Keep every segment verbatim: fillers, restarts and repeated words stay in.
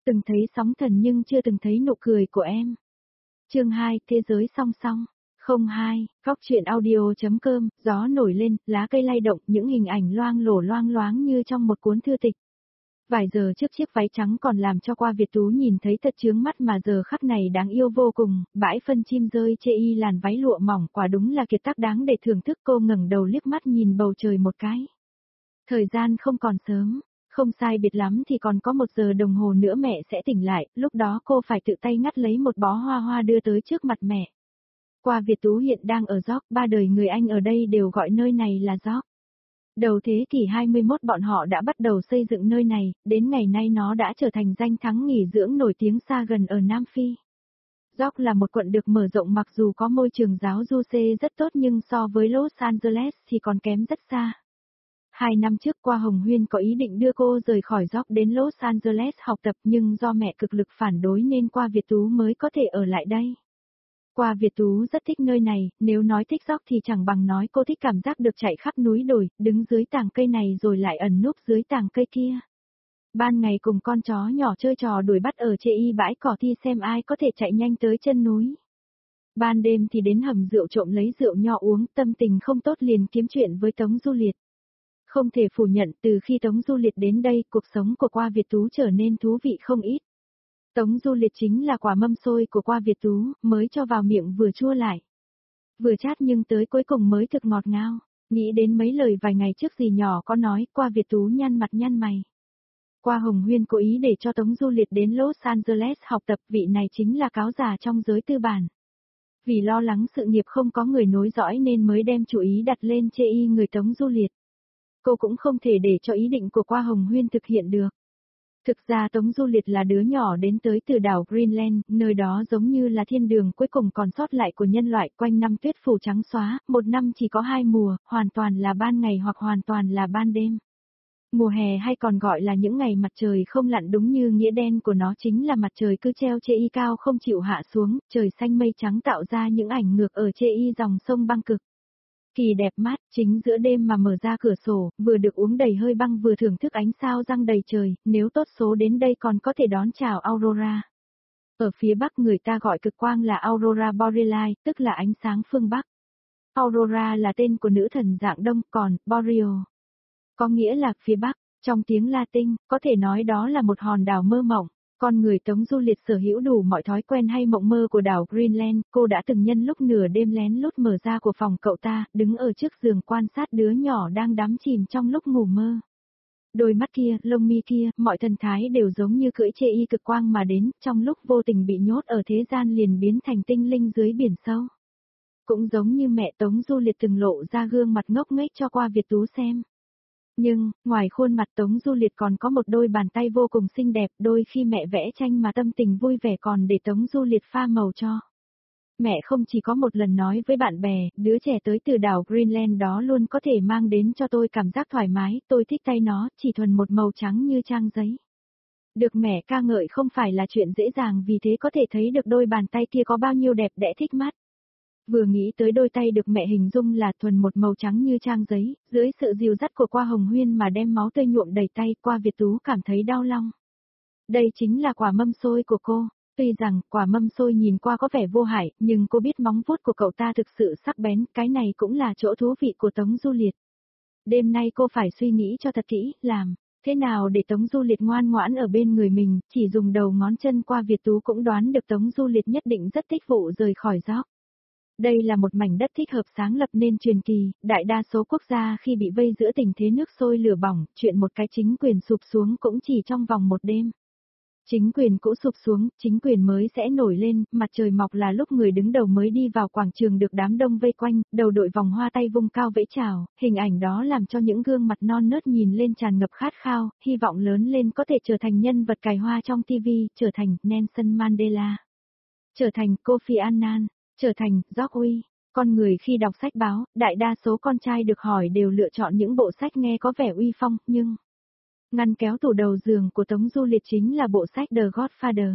Từng thấy sóng thần nhưng chưa từng thấy nụ cười của em. Chương hai, Thế giới song song. không hai, Phóc truyện audio.com, gió nổi lên, lá cây lay động, những hình ảnh loang lổ loang loáng như trong một cuốn thư tịch. Vài giờ trước chiếc váy trắng còn làm cho Qua Việt Tú nhìn thấy thật chướng mắt mà giờ khắc này đáng yêu vô cùng, bãi phân chim rơi chê y làn váy lụa mỏng quả đúng là kiệt tác đáng để thưởng thức. Cô ngẩng đầu liếc mắt nhìn bầu trời một cái. Thời gian không còn sớm, không sai biệt lắm thì còn có một giờ đồng hồ nữa mẹ sẽ tỉnh lại, lúc đó cô phải tự tay ngắt lấy một bó hoa hoa đưa tới trước mặt mẹ. Qua Việt Tú hiện đang ở York, ba đời người Anh ở đây đều gọi nơi này là York. Đầu thế kỷ hai mươi mốt bọn họ đã bắt đầu xây dựng nơi này, đến ngày nay nó đã trở thành danh thắng nghỉ dưỡng nổi tiếng xa gần ở Nam Phi. York là một quận được mở rộng mặc dù có môi trường giáo du xê rất tốt nhưng so với Los Angeles thì còn kém rất xa. Hai năm trước Qua Hồng Huyên có ý định đưa cô rời khỏi York đến Los Angeles học tập nhưng do mẹ cực lực phản đối nên Qua Việt Tú mới có thể ở lại đây. Qua Việt Tú rất thích nơi này, nếu nói thích York thì chẳng bằng nói cô thích cảm giác được chạy khắp núi đồi, đứng dưới tàng cây này rồi lại ẩn núp dưới tàng cây kia. Ban ngày cùng con chó nhỏ chơi trò đuổi bắt ở chê y bãi cỏ thi xem ai có thể chạy nhanh tới chân núi. Ban đêm thì đến hầm rượu trộm lấy rượu nho uống, tâm tình không tốt liền kiếm chuyện với Tống Du Liệt. Không thể phủ nhận từ khi Tống Du Liệt đến đây, cuộc sống của Qua Việt Tú trở nên thú vị không ít. Tống Du Liệt chính là quả mâm xôi của Qua Việt Tú, mới cho vào miệng vừa chua lại. Vừa chát nhưng tới cuối cùng mới thực ngọt ngào. Nghĩ đến mấy lời vài ngày trước dì nhỏ có nói, Qua Việt Tú nhăn mặt nhăn mày. Qua Hồng Huyên cố ý để cho Tống Du Liệt đến Los Angeles học tập, vị này chính là cáo già trong giới tư bản. Vì lo lắng sự nghiệp không có người nối dõi nên mới đem chủ ý đặt lên chê y người Tống Du Liệt. Cô cũng không thể để cho ý định của Qua Hồng Huyên thực hiện được. Thực ra Tống Du Liệt là đứa nhỏ đến tới từ đảo Greenland, nơi đó giống như là thiên đường cuối cùng còn sót lại của nhân loại, quanh năm tuyết phủ trắng xóa, một năm chỉ có hai mùa, hoàn toàn là ban ngày hoặc hoàn toàn là ban đêm. Mùa hè hay còn gọi là những ngày mặt trời không lặn đúng như nghĩa đen của nó chính là mặt trời cứ treo chê y cao không chịu hạ xuống, trời xanh mây trắng tạo ra những ảnh ngược ở chê y dòng sông băng cực. Kỳ đẹp mát, chính giữa đêm mà mở ra cửa sổ, vừa được uống đầy hơi băng vừa thưởng thức ánh sao răng đầy trời, nếu tốt số đến đây còn có thể đón chào Aurora. Ở phía Bắc người ta gọi cực quang là Aurora Borealis, tức là ánh sáng phương Bắc. Aurora là tên của nữ thần dạng đông, còn Boreal có nghĩa là phía Bắc, trong tiếng Latin, có thể nói đó là một hòn đảo mơ mộng. Con người Tống Du Liệt sở hữu đủ mọi thói quen hay mộng mơ của đảo Greenland, cô đã từng nhân lúc nửa đêm lén lút mở ra của phòng cậu ta, đứng ở trước giường quan sát đứa nhỏ đang đắm chìm trong lúc ngủ mơ. Đôi mắt kia, lông mi kia, mọi thần thái đều giống như cưỡi chê y cực quang mà đến, trong lúc vô tình bị nhốt ở thế gian liền biến thành tinh linh dưới biển sâu. Cũng giống như mẹ Tống Du Liệt từng lộ ra gương mặt ngốc nghếch cho Qua Việt Tú xem. Nhưng, ngoài khuôn mặt Tống Du Liệt còn có một đôi bàn tay vô cùng xinh đẹp, đôi khi mẹ vẽ tranh mà tâm tình vui vẻ còn để Tống Du Liệt pha màu cho. Mẹ không chỉ có một lần nói với bạn bè, đứa trẻ tới từ đảo Greenland đó luôn có thể mang đến cho tôi cảm giác thoải mái, tôi thích tay nó, chỉ thuần một màu trắng như trang giấy. Được mẹ ca ngợi không phải là chuyện dễ dàng vì thế có thể thấy được đôi bàn tay kia có bao nhiêu đẹp đẽ thích mắt. Vừa nghĩ tới đôi tay được mẹ hình dung là thuần một màu trắng như trang giấy, dưới sự dìu dắt của Qua Hồng Huyên mà đem máu tươi nhuộm đầy tay, Qua Việt Tú cảm thấy đau lòng. Đây chính là quả mâm xôi của cô. Tuy rằng quả mâm xôi nhìn qua có vẻ vô hại, nhưng cô biết móng vuốt của cậu ta thực sự sắc bén, cái này cũng là chỗ thú vị của Tống Du Liệt. Đêm nay cô phải suy nghĩ cho thật kỹ, làm thế nào để Tống Du Liệt ngoan ngoãn ở bên người mình, chỉ dùng đầu ngón chân Qua Việt Tú cũng đoán được Tống Du Liệt nhất định rất thích vụ rời khỏi York. Đây là một mảnh đất thích hợp sáng lập nên truyền kỳ, đại đa số quốc gia khi bị vây giữa tình thế nước sôi lửa bỏng, chuyện một cái chính quyền sụp xuống cũng chỉ trong vòng một đêm. Chính quyền cũ sụp xuống, chính quyền mới sẽ nổi lên, mặt trời mọc là lúc người đứng đầu mới đi vào quảng trường được đám đông vây quanh, đầu đội vòng hoa tay vung cao vẫy chào, hình ảnh đó làm cho những gương mặt non nớt nhìn lên tràn ngập khát khao, hy vọng lớn lên có thể trở thành nhân vật cài hoa trong ti vi, trở thành Nelson Mandela, trở thành Kofi Annan, trở thành George Uy. Con người khi đọc sách báo, đại đa số con trai được hỏi đều lựa chọn những bộ sách nghe có vẻ uy phong, nhưng ngăn kéo tủ đầu giường của Tống Du Liệt chính là bộ sách The Godfather.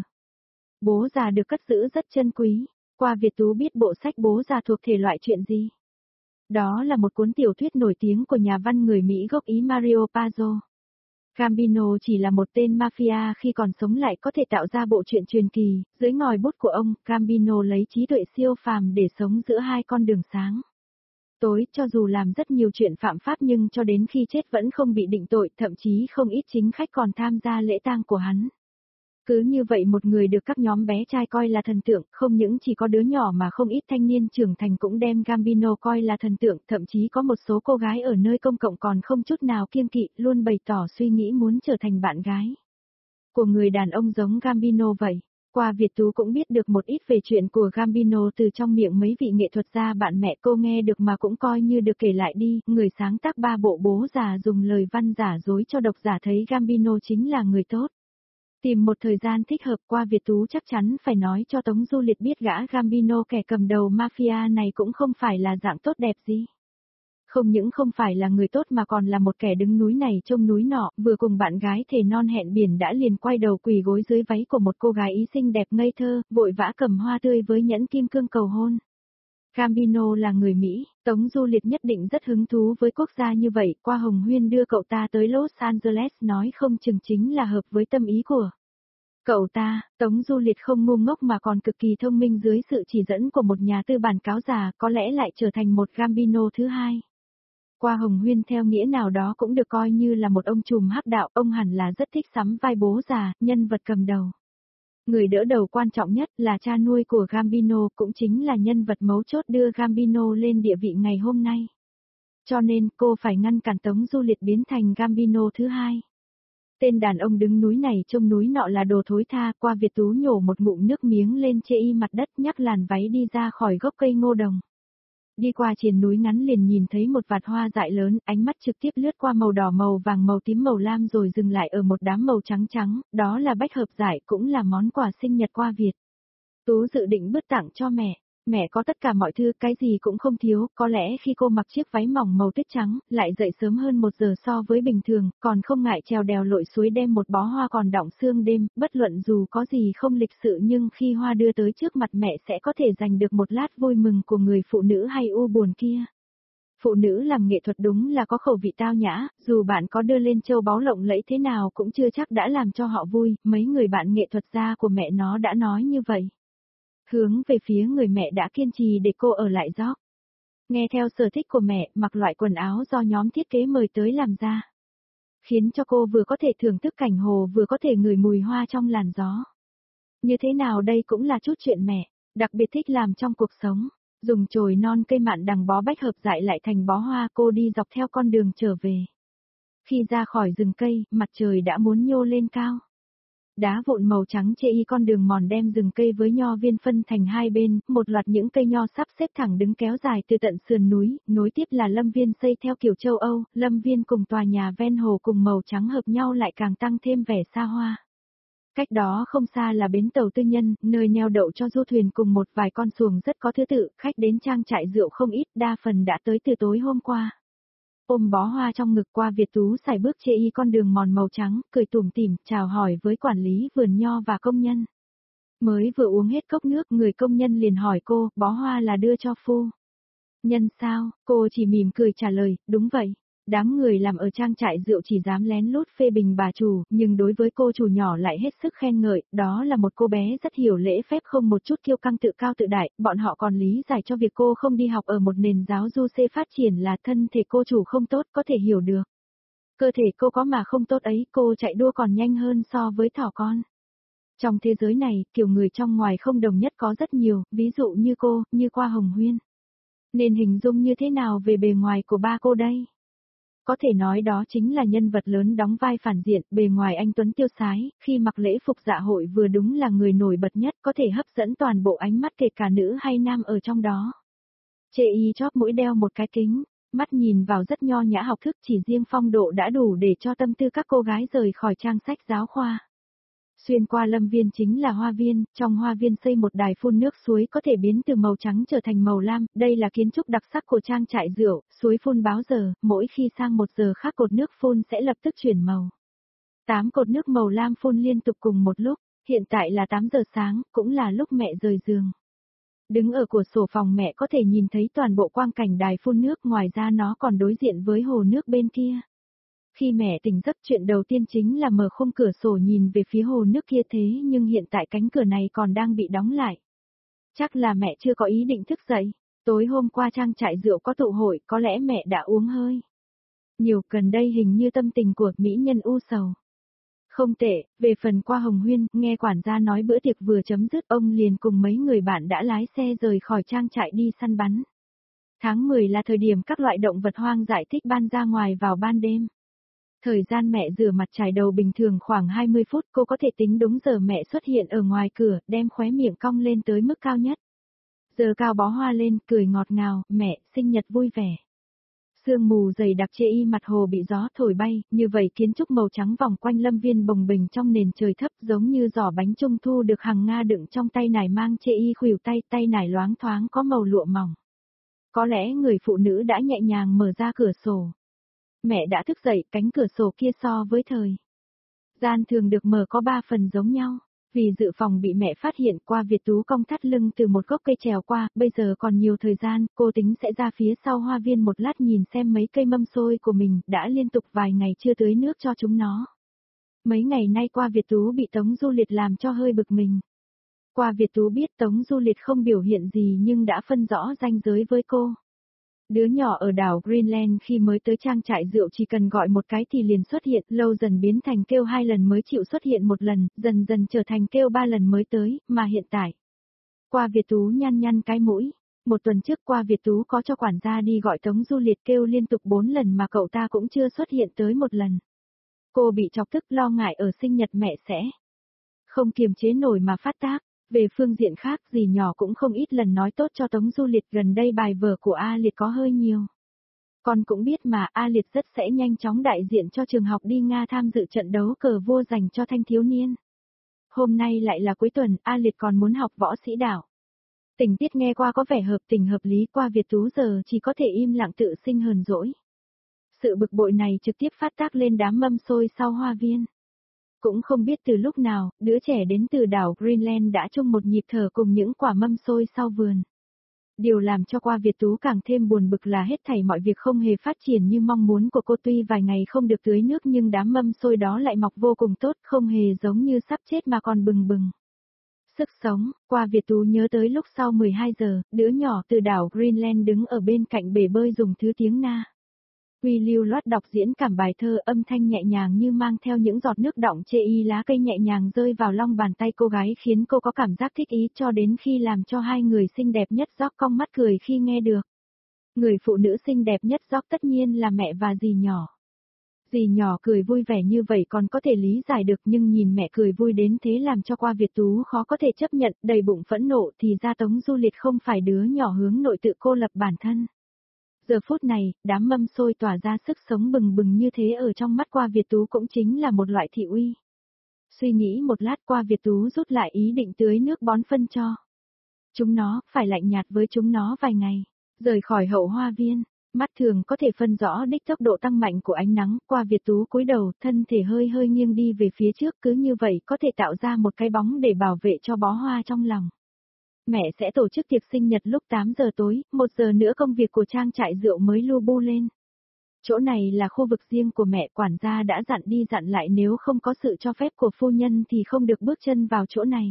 Bố già được cất giữ rất chân quý. Qua Việt Tú biết bộ sách Bố già thuộc thể loại chuyện gì. Đó là một cuốn tiểu thuyết nổi tiếng của nhà văn người Mỹ gốc Ý Mario Puzo. Gambino chỉ là một tên mafia khi còn sống lại có thể tạo ra bộ truyện truyền kỳ, dưới ngòi bút của ông, Gambino lấy trí tuệ siêu phàm để sống giữa hai con đường sáng. Tối, cho dù làm rất nhiều chuyện phạm pháp nhưng cho đến khi chết vẫn không bị định tội, thậm chí không ít chính khách còn tham gia lễ tang của hắn. Cứ như vậy một người được các nhóm bé trai coi là thần tượng, không những chỉ có đứa nhỏ mà không ít thanh niên trưởng thành cũng đem Gambino coi là thần tượng, thậm chí có một số cô gái ở nơi công cộng còn không chút nào kiêng kỵ, luôn bày tỏ suy nghĩ muốn trở thành bạn gái của người đàn ông giống Gambino vậy. Qua Việt Tú cũng biết được một ít về chuyện của Gambino từ trong miệng mấy vị nghệ thuật gia bạn mẹ cô nghe được mà cũng coi như được kể lại đi, người sáng tác ba bộ bố già dùng lời văn giả dối cho độc giả thấy Gambino chính là người tốt. Tìm một thời gian thích hợp qua Việt Tú chắc chắn phải nói cho Tống Du Liệt biết gã Gambino kẻ cầm đầu mafia này cũng không phải là dạng tốt đẹp gì. Không những không phải là người tốt mà còn là một kẻ đứng núi này trông núi nọ, vừa cùng bạn gái thề non hẹn biển đã liền quay đầu quỳ gối dưới váy của một cô gái ý xinh đẹp ngây thơ, vội vã cầm hoa tươi với nhẫn kim cương cầu hôn. Gambino là người Mỹ, Tống Du Liệt nhất định rất hứng thú với quốc gia như vậy, qua Hồng Huyên đưa cậu ta tới Los Angeles nói không chừng chính là hợp với tâm ý của cậu ta. Tống Du Liệt không ngu ngốc mà còn cực kỳ thông minh, dưới sự chỉ dẫn của một nhà tư bản cáo già có lẽ lại trở thành một Gambino thứ hai. Qua Hồng Huyên theo nghĩa nào đó cũng được coi như là một ông trùm hắc đạo, ông hẳn là rất thích sắm vai bố già, nhân vật cầm đầu. Người đỡ đầu quan trọng nhất là cha nuôi của Gambino, cũng chính là nhân vật mấu chốt đưa Gambino lên địa vị ngày hôm nay. Cho nên cô phải ngăn cản Tống Du Liệt biến thành Gambino thứ hai. Tên đàn ông đứng núi này trông núi nọ là đồ thối tha. Qua Việt Tú nhổ một ngụm nước miếng lên chê y mặt đất, nhắc làn váy đi ra khỏi gốc cây ngô đồng. Đi qua triền núi ngắn liền nhìn thấy một vạt hoa dại lớn, ánh mắt trực tiếp lướt qua màu đỏ màu vàng màu tím màu lam rồi dừng lại ở một đám màu trắng trắng, đó là bách hợp dại, cũng là món quà sinh nhật qua Việt. Tú dự định bứt tặng cho mẹ, mẹ có tất cả mọi thứ, cái gì cũng không thiếu, có lẽ khi cô mặc chiếc váy mỏng màu tuyết trắng, lại dậy sớm hơn một giờ so với bình thường, còn không ngại trèo đèo lội suối đem một bó hoa còn đọng sương đêm, bất luận dù có gì không lịch sự nhưng khi hoa đưa tới trước mặt mẹ sẽ có thể giành được một lát vui mừng của người phụ nữ hay u buồn kia. Phụ nữ làm nghệ thuật đúng là có khẩu vị tao nhã, dù bạn có đưa lên châu báu lộng lẫy thế nào cũng chưa chắc đã làm cho họ vui, mấy người bạn nghệ thuật gia của mẹ nó đã nói như vậy. Hướng về phía người mẹ đã kiên trì để cô ở lại gióc. Nghe theo sở thích của mẹ, mặc loại quần áo do nhóm thiết kế mời tới làm ra. Khiến cho cô vừa có thể thưởng thức cảnh hồ vừa có thể ngửi mùi hoa trong làn gió. Như thế nào đây cũng là chút chuyện mẹ, đặc biệt thích làm trong cuộc sống. Dùng chồi non cây mạn đằng bó bách hợp dại lại thành bó hoa, cô đi dọc theo con đường trở về. Khi ra khỏi rừng cây, mặt trời đã muốn nhô lên cao. Đá vụn màu trắng chê y con đường mòn đem rừng cây với nho viên phân thành hai bên, một loạt những cây nho sắp xếp thẳng đứng kéo dài từ tận sườn núi, nối tiếp là lâm viên xây theo kiểu châu Âu, lâm viên cùng tòa nhà ven hồ cùng màu trắng hợp nhau lại càng tăng thêm vẻ xa hoa. Cách đó không xa là bến tàu tư nhân, nơi neo đậu cho du thuyền cùng một vài con xuồng rất có thứ tự, khách đến trang trại rượu không ít, đa phần đã tới từ tối hôm qua. Ôm bó hoa trong ngực qua Việt Tú sải bước chê y con đường mòn màu trắng, cười tủm tỉm, chào hỏi với quản lý vườn nho và công nhân. Mới vừa uống hết cốc nước, người công nhân liền hỏi cô, bó hoa là đưa cho phu nhân sao? Cô chỉ mỉm cười trả lời, đúng vậy. Đám người làm ở trang trại rượu chỉ dám lén lút phê bình bà chủ, nhưng đối với cô chủ nhỏ lại hết sức khen ngợi, đó là một cô bé rất hiểu lễ phép không một chút kiêu căng tự cao tự đại, bọn họ còn lý giải cho việc cô không đi học ở một nền giáo du xê phát triển là thân thể cô chủ không tốt, có thể hiểu được. Cơ thể cô có mà không tốt ấy, cô chạy đua còn nhanh hơn so với thỏ con. Trong thế giới này, kiểu người trong ngoài không đồng nhất có rất nhiều, ví dụ như cô, như qua Hồng Huyên. Nên hình dung như thế nào về bề ngoài của ba cô đây? Có thể nói đó chính là nhân vật lớn đóng vai phản diện, bề ngoài anh tuấn tiêu sái, khi mặc lễ phục dạ hội vừa đúng là người nổi bật nhất, có thể hấp dẫn toàn bộ ánh mắt kể cả nữ hay nam ở trong đó. Chê y chóp mũi đeo một cái kính, mắt nhìn vào rất nho nhã học thức, chỉ riêng phong độ đã đủ để cho tâm tư các cô gái rời khỏi trang sách giáo khoa. Xuyên qua lâm viên chính là hoa viên, trong hoa viên xây một đài phun nước suối có thể biến từ màu trắng trở thành màu lam, đây là kiến trúc đặc sắc của trang trại rượu, suối phun báo giờ, mỗi khi sang một giờ khác cột nước phun sẽ lập tức chuyển màu. Tám cột nước màu lam phun liên tục cùng một lúc, hiện tại là tám giờ sáng, cũng là lúc mẹ rời giường. Đứng ở cửa sổ phòng mẹ có thể nhìn thấy toàn bộ quang cảnh đài phun nước, ngoài ra nó còn đối diện với hồ nước bên kia. Khi mẹ tỉnh giấc chuyện đầu tiên chính là mở khung cửa sổ nhìn về phía hồ nước kia thế nhưng hiện tại cánh cửa này còn đang bị đóng lại. Chắc là mẹ chưa có ý định thức dậy. Tối hôm qua trang trại rượu có tụ hội, có lẽ mẹ đã uống hơi nhiều, gần đây hình như tâm tình của mỹ nhân u sầu. Không tệ, về phần qua Hồng Huyên, nghe quản gia nói bữa tiệc vừa chấm dứt ông liền cùng mấy người bạn đã lái xe rời khỏi trang trại đi săn bắn. Tháng mười là thời điểm các loại động vật hoang dại thích ban ra ngoài vào ban đêm. Thời gian mẹ rửa mặt chải đầu bình thường khoảng hai mươi phút, cô có thể tính đúng giờ mẹ xuất hiện ở ngoài cửa, đem khóe miệng cong lên tới mức cao nhất. Giờ cao bó hoa lên, cười ngọt ngào, mẹ, sinh nhật vui vẻ. Sương mù dày đặc chê y mặt hồ bị gió thổi bay, như vậy kiến trúc màu trắng vòng quanh lâm viên bồng bềnh trong nền trời thấp giống như giỏ bánh trung thu được hàng Nga đựng trong tay nải mang chê y khuỷu tay, tay nải loáng thoáng có màu lụa mỏng. Có lẽ người phụ nữ đã nhẹ nhàng mở ra cửa sổ. Mẹ đã thức dậy, cánh cửa sổ kia so với thời gian thường được mở có ba phần giống nhau. Vì dự phòng bị mẹ phát hiện, qua Việt Tú cong thắt lưng từ một gốc cây trèo qua, bây giờ còn nhiều thời gian, cô tính sẽ ra phía sau hoa viên một lát nhìn xem mấy cây mâm xôi của mình, đã liên tục vài ngày chưa tưới nước cho chúng nó. Mấy ngày nay qua Việt Tú bị Tống Du Liệt làm cho hơi bực mình. Qua Việt Tú biết Tống Du Liệt không biểu hiện gì nhưng đã phân rõ ranh giới với cô. Đứa nhỏ ở đảo Greenland khi mới tới trang trại rượu chỉ cần gọi một cái thì liền xuất hiện, lâu dần biến thành kêu hai lần mới chịu xuất hiện một lần, dần dần trở thành kêu ba lần mới tới, mà hiện tại. Qua Việt Tú nhăn nhăn cái mũi, một tuần trước qua Việt Tú có cho quản gia đi gọi Tống Du Liệt kêu liên tục bốn lần mà cậu ta cũng chưa xuất hiện tới một lần. Cô bị chọc tức lo ngại ở sinh nhật mẹ sẽ không kiềm chế nổi mà phát tác. Về phương diện khác dì nhỏ cũng không ít lần nói tốt cho Tống Du Liệt, gần đây bài vở của A Liệt có hơi nhiều. Con cũng biết mà A Liệt rất sẽ nhanh chóng đại diện cho trường học đi Nga tham dự trận đấu cờ vua dành cho thanh thiếu niên. Hôm nay lại là cuối tuần, A Liệt còn muốn học võ sĩ đảo. Tình tiết nghe qua có vẻ hợp tình hợp lý, qua Việt Tú giờ chỉ có thể im lặng tự sinh hờn dỗi. Sự bực bội này trực tiếp phát tác lên đám mâm xôi sau hoa viên. Cũng không biết từ lúc nào, đứa trẻ đến từ đảo Greenland đã chung một nhịp thở cùng những quả mâm xôi sau vườn. Điều làm cho qua Việt Tú càng thêm buồn bực là hết thảy mọi việc không hề phát triển như mong muốn của cô, tuy vài ngày không được tưới nước nhưng đám mâm xôi đó lại mọc vô cùng tốt, không hề giống như sắp chết mà còn bừng bừng sức sống. Qua Việt Tú nhớ tới lúc sau mười hai giờ, đứa nhỏ từ đảo Greenland đứng ở bên cạnh bể bơi dùng thứ tiếng Na Huy lưu loát đọc diễn cảm bài thơ, âm thanh nhẹ nhàng như mang theo những giọt nước đọng chê y, lá cây nhẹ nhàng rơi vào lòng bàn tay cô gái khiến cô có cảm giác thích ý, cho đến khi làm cho hai người xinh đẹp nhất gióc cong mắt cười khi nghe được. Người phụ nữ xinh đẹp nhất gióc tất nhiên là mẹ và dì nhỏ. Dì nhỏ cười vui vẻ như vậy còn có thể lý giải được, nhưng nhìn mẹ cười vui đến thế làm cho qua Việt Tú khó có thể chấp nhận, đầy bụng phẫn nộ thì ra Tống Du Liệt không phải đứa nhỏ hướng nội tự cô lập bản thân. Giờ phút này, đám mâm xôi tỏa ra sức sống bừng bừng như thế ở trong mắt qua Việt Tú cũng chính là một loại thị uy. Suy nghĩ một lát qua Việt Tú rút lại ý định tưới nước bón phân cho chúng nó, phải lạnh nhạt với chúng nó vài ngày. Rời khỏi hậu hoa viên, mắt thường có thể phân rõ đích tốc độ tăng mạnh của ánh nắng, qua Việt Tú cúi đầu, thân thể hơi hơi nghiêng đi về phía trước, cứ như vậy có thể tạo ra một cái bóng để bảo vệ cho bó hoa trong lòng. Mẹ sẽ tổ chức tiệc sinh nhật lúc tám giờ tối, một giờ nữa công việc của trang trại rượu mới lu bu lên. Chỗ này là khu vực riêng của mẹ, quản gia đã dặn đi dặn lại nếu không có sự cho phép của phu nhân thì không được bước chân vào chỗ này.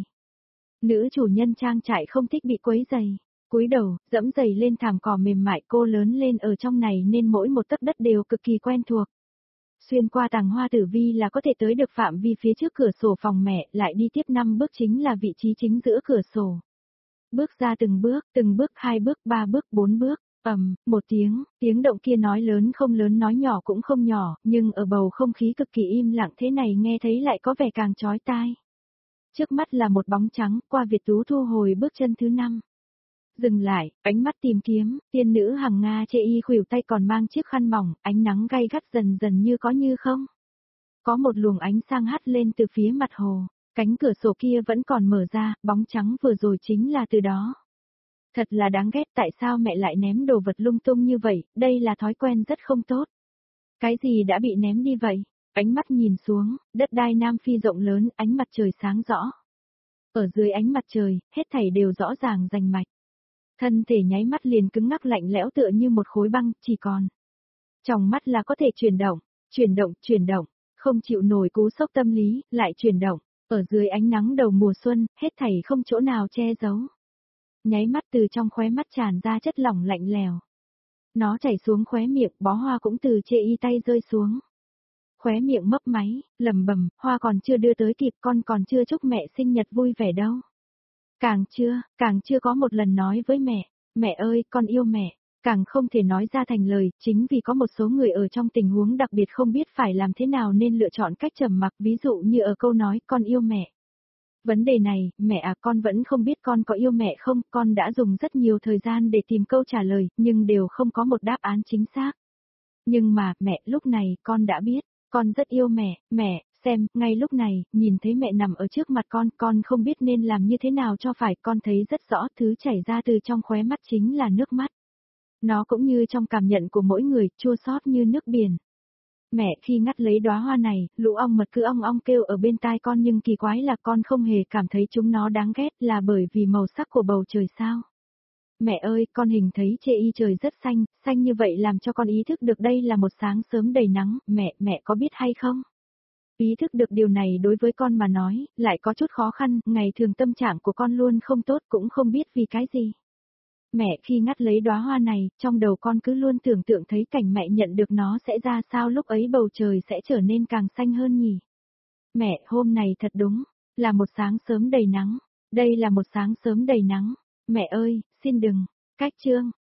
Nữ chủ nhân trang trại không thích bị quấy rầy. Cúi đầu, dẫm giày lên thảm cỏ mềm mại, cô lớn lên ở trong này nên mỗi một tấc đất đều cực kỳ quen thuộc. Xuyên qua tàng hoa tử vi là có thể tới được phạm vi phía trước cửa sổ phòng mẹ, lại đi tiếp năm bước chính là vị trí chính giữa cửa sổ. Bước ra từng bước, từng bước, hai bước, ba bước, bốn bước, ầm, một tiếng, tiếng động kia nói lớn không lớn nói nhỏ cũng không nhỏ, nhưng ở bầu không khí cực kỳ im lặng thế này nghe thấy lại có vẻ càng chói tai. Trước mắt là một bóng trắng, qua Việt Tú thu hồi bước chân thứ năm. Dừng lại, ánh mắt tìm kiếm, tiên nữ hàng Nga chê y khuỷu tay còn mang chiếc khăn mỏng, ánh nắng gay gắt dần dần như có như không. Có một luồng ánh sang hắt lên từ phía mặt hồ. Cánh cửa sổ kia vẫn còn mở ra, bóng trắng vừa rồi chính là từ đó. Thật là đáng ghét, tại sao mẹ lại ném đồ vật lung tung như vậy, đây là thói quen rất không tốt. Cái gì đã bị ném đi vậy? Ánh mắt nhìn xuống, đất đai Nam Phi rộng lớn, ánh mặt trời sáng rõ. Ở dưới ánh mặt trời, hết thảy đều rõ ràng rành mạch. Thân thể nháy mắt liền cứng ngắc lạnh lẽo tựa như một khối băng, chỉ còn tròng mắt là có thể chuyển động. Chuyển động, chuyển động, không chịu nổi cú sốc tâm lý, lại chuyển động, ở dưới ánh nắng đầu mùa xuân, hết thảy không chỗ nào che giấu. Nháy mắt từ trong khóe mắt tràn ra chất lỏng lạnh lèo. Nó chảy xuống khóe miệng, bó hoa cũng từ chê y tay rơi xuống. Khóe miệng mấp máy, lầm bầm, hoa còn chưa đưa tới kịp, con còn chưa chúc mẹ sinh nhật vui vẻ đâu. Càng chưa, càng chưa có một lần nói với mẹ, mẹ ơi, con yêu mẹ, càng không thể nói ra thành lời, chính vì có một số người ở trong tình huống đặc biệt không biết phải làm thế nào nên lựa chọn cách trầm mặc, ví dụ như ở câu nói, con yêu mẹ. Vấn đề này, mẹ à, con vẫn không biết con có yêu mẹ không, con đã dùng rất nhiều thời gian để tìm câu trả lời, nhưng đều không có một đáp án chính xác. Nhưng mà, mẹ, lúc này, con đã biết, con rất yêu mẹ, mẹ, xem, ngay lúc này, nhìn thấy mẹ nằm ở trước mặt con, con không biết nên làm như thế nào cho phải, con thấy rất rõ thứ chảy ra từ trong khóe mắt chính là nước mắt. Nó cũng như trong cảm nhận của mỗi người, chua xót như nước biển. Mẹ khi ngắt lấy đóa hoa này, lũ ong mật cứ ong ong kêu ở bên tai con nhưng kỳ quái là con không hề cảm thấy chúng nó đáng ghét là bởi vì màu sắc của bầu trời sao. Mẹ ơi, con hình thấy chê y trời rất xanh, xanh như vậy làm cho con ý thức được đây là một sáng sớm đầy nắng, mẹ, mẹ có biết hay không? Ý thức được điều này đối với con mà nói, lại có chút khó khăn, ngày thường tâm trạng của con luôn không tốt cũng không biết vì cái gì. Mẹ khi ngắt lấy đóa hoa này, trong đầu con cứ luôn tưởng tượng thấy cảnh mẹ nhận được nó sẽ ra sao lúc ấy bầu trời sẽ trở nên càng xanh hơn nhỉ. Mẹ, hôm này thật đúng, là một sáng sớm đầy nắng, đây là một sáng sớm đầy nắng, mẹ ơi, xin đừng, cách chương.